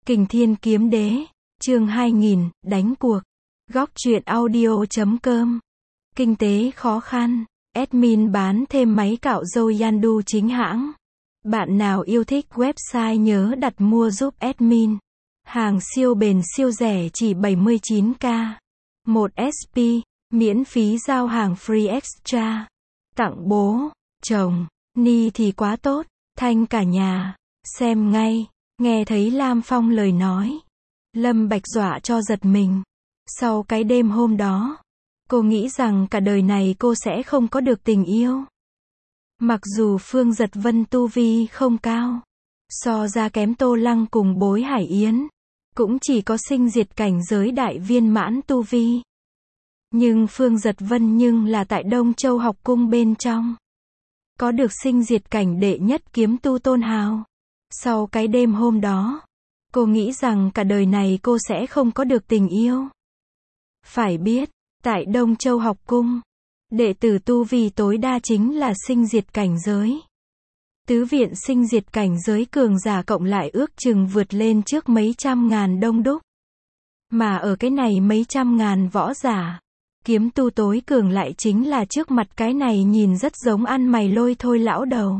Kình Thiên Kiếm Đế, chương 2000, đánh cuộc. Góc truyện audio.com. Kinh tế khó khăn. Admin bán thêm máy cạo râu Yandu chính hãng. Bạn nào yêu thích website nhớ đặt mua giúp admin. Hàng siêu bền siêu rẻ chỉ 79k. 1 SP, miễn phí giao hàng free extra. Tặng bố, chồng, Ni thì quá tốt, thanh cả nhà. Xem ngay. Nghe thấy Lam Phong lời nói, Lâm Bạch dọa cho giật mình. Sau cái đêm hôm đó, cô nghĩ rằng cả đời này cô sẽ không có được tình yêu. Mặc dù Phương Giật Vân tu vi không cao, so ra kém Tô Lăng cùng Bối Hải Yến, cũng chỉ có sinh diệt cảnh giới đại viên mãn tu vi. Nhưng Phương Giật Vân là tại Đông Châu học cung bên trong, có được sinh diệt cảnh đệ nhất kiếm tu tôn hào. Sau cái đêm hôm đó, cô nghĩ rằng cả đời này cô sẽ không có được tình yêu. Phải biết, tại Đông Châu học cung, đệ tử tu vi tối đa chính là sinh diệt cảnh giới. Tứ viện sinh diệt cảnh giới cường giả cộng lại ước chừng vượt lên trước mấy trăm ngàn đông đúc. Mà ở cái này mấy trăm ngàn võ giả, kiếm tu tối cường lại chính là trước mặt cái này nhìn rất giống ăn mày lôi thôi lão đầu.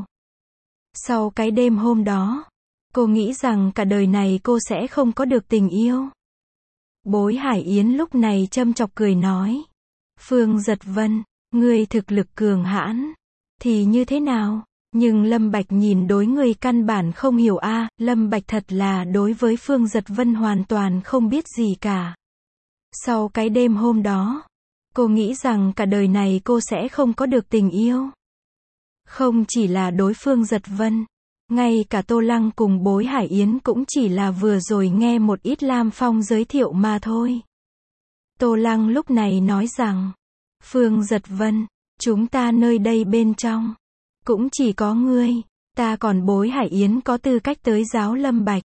Sau cái đêm hôm đó, cô nghĩ rằng cả đời này cô sẽ không có được tình yêu. Bối Hải Yến lúc này châm chọc cười nói. Phương Giật Vân, ngươi thực lực cường hãn, thì như thế nào? Nhưng Lâm Bạch nhìn đối người căn bản không hiểu a. Lâm Bạch thật là đối với Phương Giật Vân hoàn toàn không biết gì cả. Sau cái đêm hôm đó, cô nghĩ rằng cả đời này cô sẽ không có được tình yêu. Không chỉ là đối Phương Giật Vân, ngay cả Tô Lăng cùng Bối Hải Yến cũng chỉ là vừa rồi nghe một ít Lam Phong giới thiệu mà thôi. Tô Lăng lúc này nói rằng, Phương Giật Vân, chúng ta nơi đây bên trong, cũng chỉ có ngươi, ta còn Bối Hải Yến có tư cách tới giáo Lâm Bạch.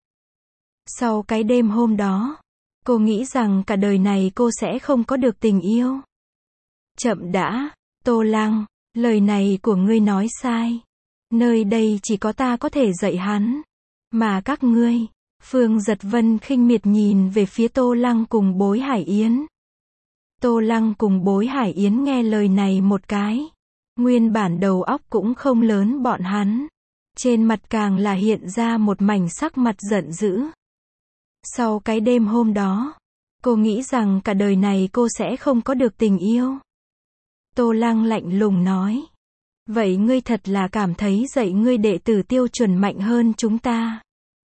Sau cái đêm hôm đó, cô nghĩ rằng cả đời này cô sẽ không có được tình yêu. Chậm đã, Tô Lăng, lời này của ngươi nói sai. Nơi đây chỉ có ta có thể dạy hắn. Mà các ngươi, Phương Giật Vân khinh miệt nhìn về phía Tô Lăng cùng Bối Hải Yến. Tô Lăng cùng Bối Hải Yến nghe lời này một cái. Nguyên bản đầu óc cũng không lớn bọn hắn. Trên mặt càng là hiện ra một mảnh sắc mặt giận dữ. Sau cái đêm hôm đó, cô nghĩ rằng cả đời này cô sẽ không có được tình yêu. Tô Lăng lạnh lùng nói. Vậy ngươi thật là cảm thấy dạy ngươi đệ tử tiêu chuẩn mạnh hơn chúng ta.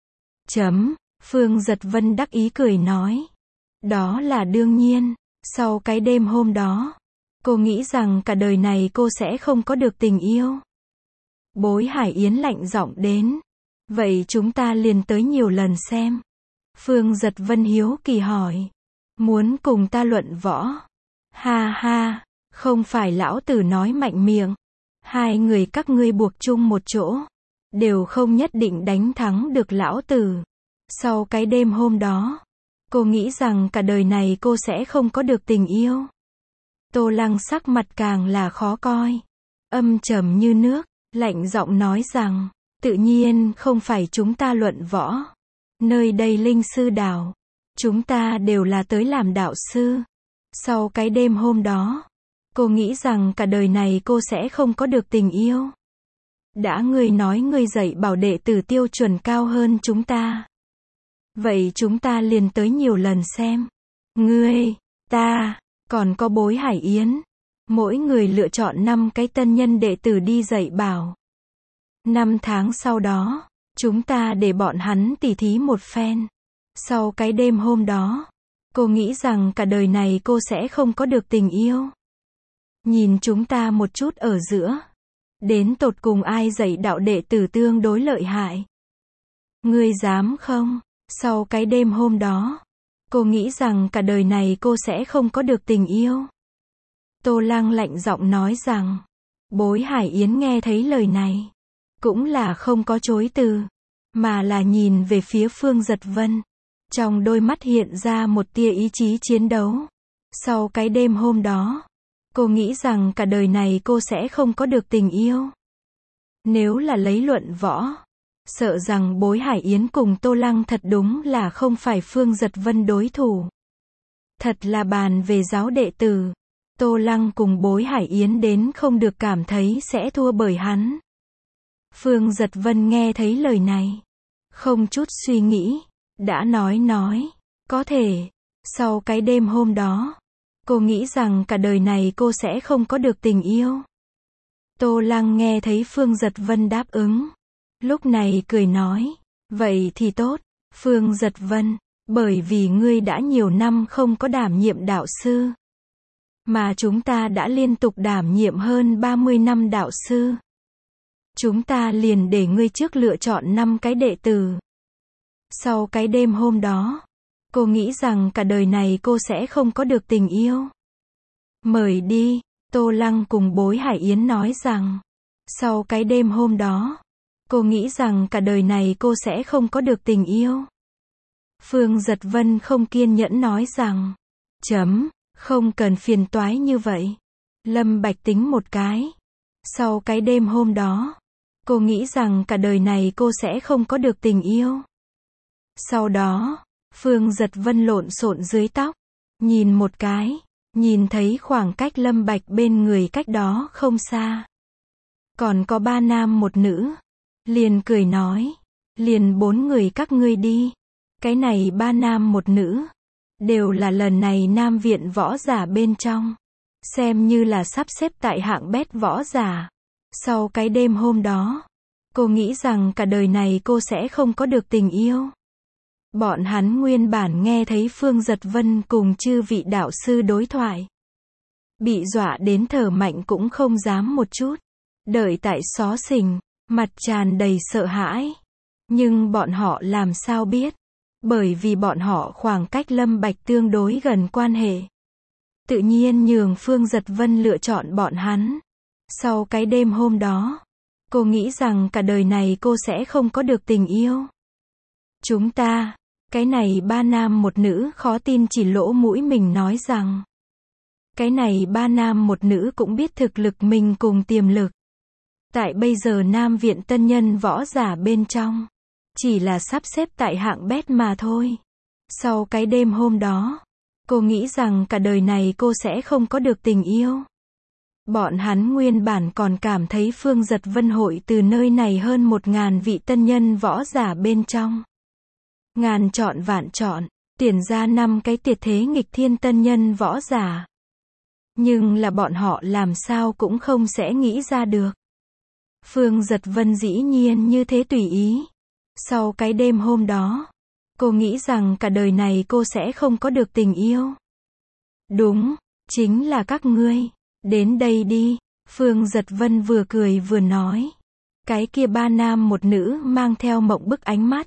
Phương Giật Vân đắc ý cười nói. Đó là đương nhiên. Sau cái đêm hôm đó, cô nghĩ rằng cả đời này cô sẽ không có được tình yêu. Bối Hải Yến lạnh giọng đến. Vậy chúng ta liền tới nhiều lần xem. Phương Giật Vân hiếu kỳ hỏi. Muốn cùng ta luận võ? Ha ha, không phải lão tử nói mạnh miệng. Hai người các ngươi buộc chung một chỗ, đều không nhất định đánh thắng được lão tử. Sau cái đêm hôm đó, cô nghĩ rằng cả đời này cô sẽ không có được tình yêu. Tô Lăng sắc mặt càng là khó coi, âm trầm như nước, lạnh giọng nói rằng, tự nhiên không phải chúng ta luận võ. Nơi đây linh sư đảo, chúng ta đều là tới làm đạo sư. Sau cái đêm hôm đó, cô nghĩ rằng cả đời này cô sẽ không có được tình yêu. Đã ngươi nói ngươi dạy bảo đệ tử tiêu chuẩn cao hơn chúng ta. Vậy chúng ta liền tới nhiều lần xem. Ngươi, ta, còn có Bối Hải Yến. Mỗi người lựa chọn 5 cái tân nhân đệ tử đi dạy bảo. 5 tháng sau đó, chúng ta để bọn hắn tỉ thí một phen. Sau cái đêm hôm đó, cô nghĩ rằng cả đời này cô sẽ không có được tình yêu. Nhìn chúng ta một chút ở giữa. Đến tột cùng ai dạy đạo đệ tử tương đối lợi hại. Ngươi dám không? Sau cái đêm hôm đó, cô nghĩ rằng cả đời này cô sẽ không có được tình yêu. Tô Lăng lạnh giọng nói rằng. Bối Hải Yến nghe thấy lời này, cũng là không có chối từ, mà là nhìn về phía Phương Giật Vân. Trong đôi mắt hiện ra một tia ý chí chiến đấu. Sau cái đêm hôm đó, cô nghĩ rằng cả đời này cô sẽ không có được tình yêu. Nếu là lấy luận võ, Sợ rằng Bối Hải Yến cùng Tô Lăng thật đúng là không phải Phương Giật Vân đối thủ. Thật là bàn về giáo đệ tử. Tô Lăng cùng Bối Hải Yến đến không được cảm thấy sẽ thua bởi hắn. Phương Giật Vân nghe thấy lời này. Không chút suy nghĩ. Đã nói. Có thể. Sau cái đêm hôm đó. Cô nghĩ rằng cả đời này cô sẽ không có được tình yêu. Tô Lăng nghe thấy Phương Giật Vân đáp ứng. Lúc này cười nói. Vậy thì tốt. Phương Giật Vân. Bởi vì ngươi đã nhiều năm không có đảm nhiệm đạo sư. Mà chúng ta đã liên tục đảm nhiệm hơn 30 năm đạo sư. Chúng ta liền để ngươi trước lựa chọn 5 cái đệ tử. Sau cái đêm hôm đó, cô nghĩ rằng cả đời này cô sẽ không có được tình yêu. Mời đi, Tô Lăng cùng Bối Hải Yến nói rằng. Sau cái đêm hôm đó, cô nghĩ rằng cả đời này cô sẽ không có được tình yêu. Phương Giật Vân không kiên nhẫn nói rằng. Không cần phiền toái như vậy. Lâm Bạch tính một cái. Sau cái đêm hôm đó, cô nghĩ rằng cả đời này cô sẽ không có được tình yêu. Sau đó, Phương Giật Vân lộn xộn dưới tóc. Nhìn một cái. Nhìn thấy khoảng cách Lâm Bạch bên người cách đó không xa. Còn có 3 nam 1 nữ. Liền cười nói. Liền 4 người các ngươi đi. Cái này 3 nam 1 nữ. Đều là lần này Nam Viện võ giả bên trong. Xem như là sắp xếp tại hạng bét võ giả. Sau cái đêm hôm đó, cô nghĩ rằng cả đời này cô sẽ không có được tình yêu. Bọn hắn nguyên bản nghe thấy Phương Giật Vân cùng chư vị đạo sư đối thoại. Bị dọa đến thở mạnh cũng không dám một chút. Đợi tại xó xỉnh, mặt tràn đầy sợ hãi. Nhưng bọn họ làm sao biết? Bởi vì bọn họ khoảng cách Lâm Bạch tương đối gần quan hệ. Tự nhiên nhường Phương Giật Vân lựa chọn bọn hắn. Sau cái đêm hôm đó, cô nghĩ rằng cả đời này cô sẽ không có được tình yêu. Chúng ta, cái này 3 nam 1 nữ khó tin chỉ lỗ mũi mình nói rằng. Cái này 3 nam 1 nữ cũng biết thực lực mình cùng tiềm lực. Tại bây giờ Nam Viện tân nhân võ giả bên trong. Chỉ là sắp xếp tại hạng bét mà thôi. Sau cái đêm hôm đó, cô nghĩ rằng cả đời này cô sẽ không có được tình yêu. Bọn hắn nguyên bản còn cảm thấy Phương Giật Vân hội từ nơi này hơn 1000 vị tân nhân võ giả bên trong. Ngàn chọn vạn chọn, tuyển ra 5 cái tuyệt thế nghịch thiên tân nhân võ giả. Nhưng là bọn họ làm sao cũng không sẽ nghĩ ra được. Phương Giật Vân dĩ nhiên như thế tùy ý. Sau cái đêm hôm đó, cô nghĩ rằng cả đời này cô sẽ không có được tình yêu. Đúng, chính là các ngươi. Đến đây đi. Phương Giật Vân vừa cười vừa nói. Cái kia 3 nam 1 nữ mang theo mộng bức ánh mắt.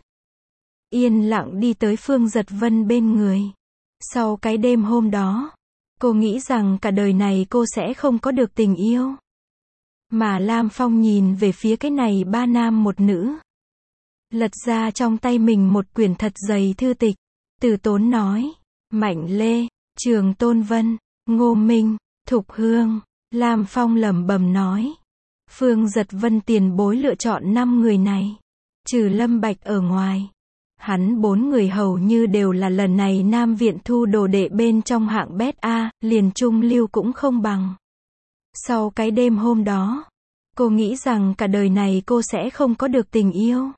Yên lặng đi tới Phương Giật Vân bên người. Sau cái đêm hôm đó, cô nghĩ rằng cả đời này cô sẽ không có được tình yêu. Mà Lam Phong nhìn về phía cái này 3 nam 1 nữ. Lật ra trong tay mình một quyển thật dày thư tịch. Từ Tốn nói. Mạnh Lê, Trường Tôn Vân, Ngô Minh, Thục Hương. Lam Phong lẩm bẩm nói. Phương Giật Vân tiền bối lựa chọn 5 người này. Trừ Lâm Bạch ở ngoài. Hắn 4 người hầu như đều là lần này Nam Viện thu đồ đệ bên trong hạng bét A, liền trung lưu cũng không bằng. Sau cái đêm hôm đó, cô nghĩ rằng cả đời này cô sẽ không có được tình yêu.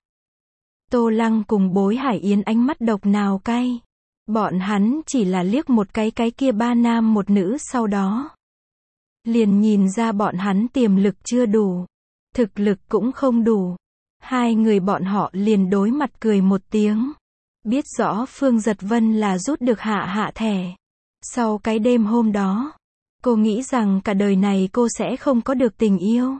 Tô Lăng cùng Bối Hải Yến ánh mắt độc nào cay. Bọn hắn chỉ là liếc một cái kia 3 nam 1 nữ sau đó. Liền nhìn ra bọn hắn tiềm lực chưa đủ. Thực lực cũng không đủ. Hai người bọn họ liền đối mặt cười một tiếng. Biết rõ Phương Giật Vân là rút được hạ thẻ. Sau cái đêm hôm đó, cô nghĩ rằng cả đời này cô sẽ không có được tình yêu.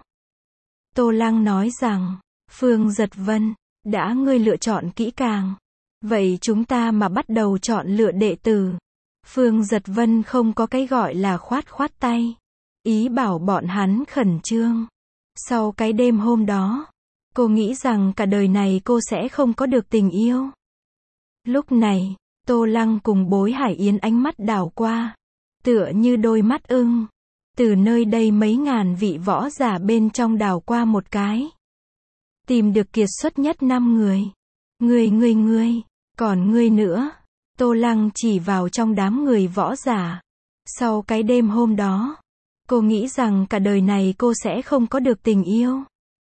Tô Lăng nói rằng, Phương Giật Vân, đã ngươi lựa chọn kỹ càng. Vậy chúng ta mà bắt đầu chọn lựa đệ tử. Phương Giật Vân không có cái gọi là khoát tay. Ý bảo bọn hắn khẩn trương. Sau cái đêm hôm đó, cô nghĩ rằng cả đời này cô sẽ không có được tình yêu. Lúc này, Tô Lăng cùng Bối Hải Yến ánh mắt đảo qua. Tựa như đôi mắt ưng. Từ nơi đây mấy ngàn vị võ giả bên trong đảo qua một cái. Tìm được kiệt xuất nhất 5 người. Ngươi, còn ngươi nữa. Tô Lăng chỉ vào trong đám người võ giả. Sau cái đêm hôm đó, cô nghĩ rằng cả đời này cô sẽ không có được tình yêu.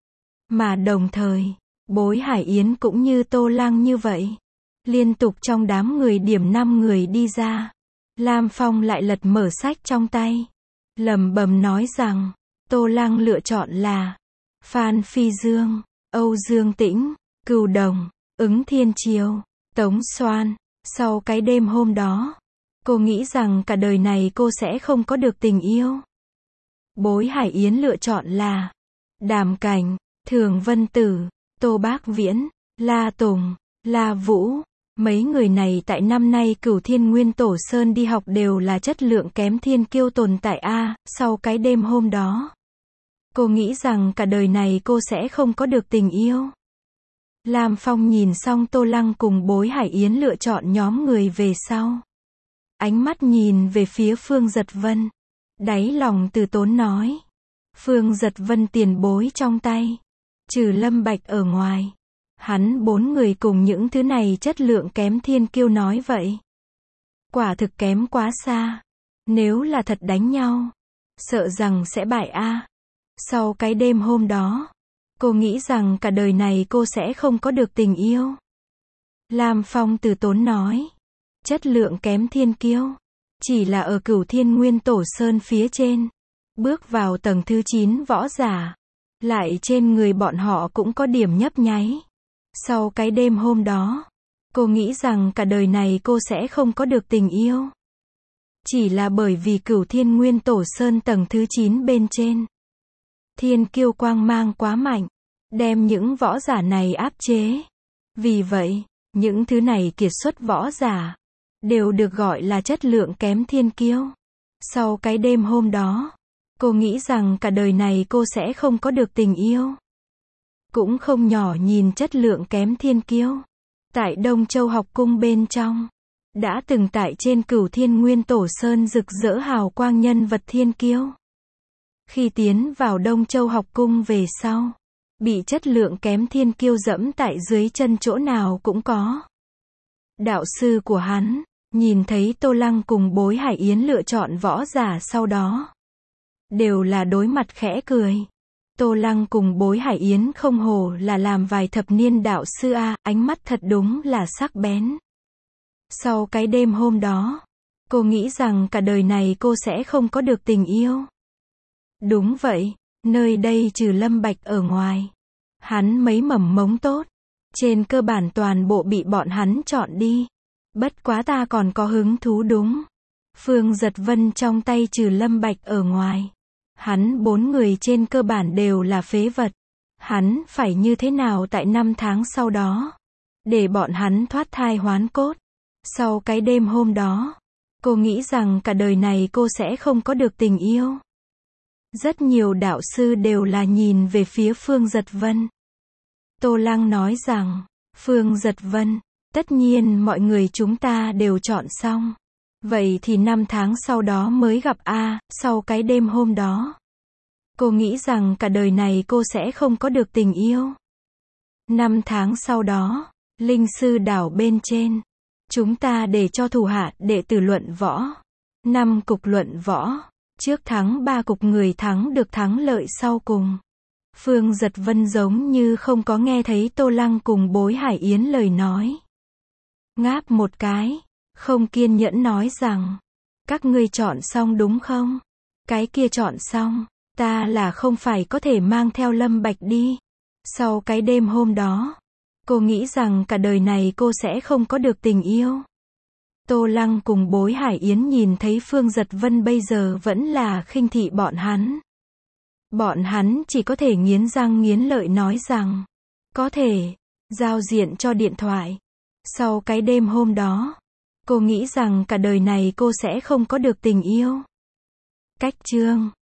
Mà đồng thời, Bối Hải Yến cũng như Tô Lăng như vậy. Liên tục trong đám người điểm 5 người đi ra. Lam Phong lại lật mở sách trong tay. Lẩm bẩm nói rằng, Tô Lăng lựa chọn là Phan Phi Dương, Âu Dương Tĩnh, Cửu Đồng, Ứng Thiên Chiêu, Tống Xoan. Sau cái đêm hôm đó, cô nghĩ rằng cả đời này cô sẽ không có được tình yêu. Bối Hải Yến lựa chọn là Đàm Cảnh, Thường Vân Tử, Tô Bác Viễn, La Tùng, La Vũ. Mấy người này tại năm nay Cửu Thiên Nguyên Tổ Sơn đi học đều là chất lượng kém thiên kiêu tồn tại a. Sau cái đêm hôm đó, cô nghĩ rằng cả đời này cô sẽ không có được tình yêu. Lam Phong nhìn xong Tô Lăng cùng Bối Hải Yến lựa chọn nhóm người về sau. Ánh mắt nhìn về phía Phương Dật Vân. Đáy lòng từ tốn nói. Phương Dật Vân tiền bối trong tay. Trừ Lâm Bạch ở ngoài. Hắn 4 người cùng những thứ này chất lượng kém thiên kiêu nói vậy. Quả thực kém quá xa. Nếu là thật đánh nhau, sợ rằng sẽ bại a. Sau cái đêm hôm đó, cô nghĩ rằng cả đời này cô sẽ không có được tình yêu. Lam Phong từ tốn nói. Chất lượng kém thiên kiêu. Chỉ là ở Cửu Thiên Nguyên Tổ Sơn phía trên. Bước vào tầng thứ 9 võ giả. Lại trên người bọn họ cũng có điểm nhấp nháy. Sau cái đêm hôm đó, cô nghĩ rằng cả đời này cô sẽ không có được tình yêu. Chỉ là bởi vì Cửu Thiên Nguyên Tổ Sơn tầng thứ 9 bên trên. Thiên kiêu quang mang quá mạnh. Đem những võ giả này áp chế. Vì vậy, những thứ này kiệt xuất võ giả. Đều được gọi là chất lượng kém thiên kiêu. Sau cái đêm hôm đó, cô nghĩ rằng cả đời này cô sẽ không có được tình yêu. Cũng không nhỏ nhìn chất lượng kém thiên kiêu. Tại Đông Châu học cung bên trong. Đã từng tại trên Cửu Thiên Nguyên Tổ Sơn rực rỡ hào quang nhân vật thiên kiêu. Khi tiến vào Đông Châu học cung về sau. Bị chất lượng kém thiên kiêu dẫm tại dưới chân chỗ nào cũng có. Đạo sư của hắn. Nhìn thấy Tô Lăng cùng Bối Hải Yến lựa chọn võ giả sau đó. Đều là đối mặt khẽ cười. Tô Lăng cùng Bối Hải Yến không hổ là làm vài thập niên đạo sư a, ánh mắt thật đúng là sắc bén. Sau cái đêm hôm đó, cô nghĩ rằng cả đời này cô sẽ không có được tình yêu. Đúng vậy, nơi đây trừ Lâm Bạch ở ngoài. Hắn mấy mầm mống tốt. Trên cơ bản toàn bộ bị bọn hắn chọn đi. Bất quá ta còn có hứng thú đúng. Phương Dật Vân trong tay trừ Lâm Bạch ở ngoài. Hắn 4 người trên cơ bản đều là phế vật. Hắn phải như thế nào tại 5 tháng sau đó. Để bọn hắn thoát thai hoán cốt. Sau cái đêm hôm đó, cô nghĩ rằng cả đời này cô sẽ không có được tình yêu. Rất nhiều đạo sư đều là nhìn về phía Phương Dật Vân. Tô Lăng nói rằng, Phương Dật Vân, tất nhiên mọi người chúng ta đều chọn xong. Vậy thì 5 tháng sau đó mới gặp a. Sau cái đêm hôm đó. Cô nghĩ rằng cả đời này cô sẽ không có được tình yêu. 5 tháng sau đó, Linh Sư đảo bên trên. Chúng ta để cho thủ hạ đệ tử luận võ. 5 cục luận võ. Trước thắng 3 cục người thắng được thắng lợi sau cùng. Phương Dật Vân giống như không có nghe thấy Tô Lăng cùng Bối Hải Yến lời nói. Ngáp một cái. Không kiên nhẫn nói rằng. Các ngươi chọn xong đúng không? Cái kia chọn xong. Ta là không phải có thể mang theo Lâm Bạch đi. Sau cái đêm hôm đó. Cô nghĩ rằng cả đời này cô sẽ không có được tình yêu. Tô Lăng cùng Bối Hải Yến nhìn thấy Phương Dật Vân bây giờ vẫn là khinh thị bọn hắn. Bọn hắn chỉ có thể nghiến răng nghiến lợi nói rằng. Có thể. Giao diện cho điện thoại. Sau cái đêm hôm đó. Cô nghĩ rằng cả đời này cô sẽ không có được tình yêu. Cách chương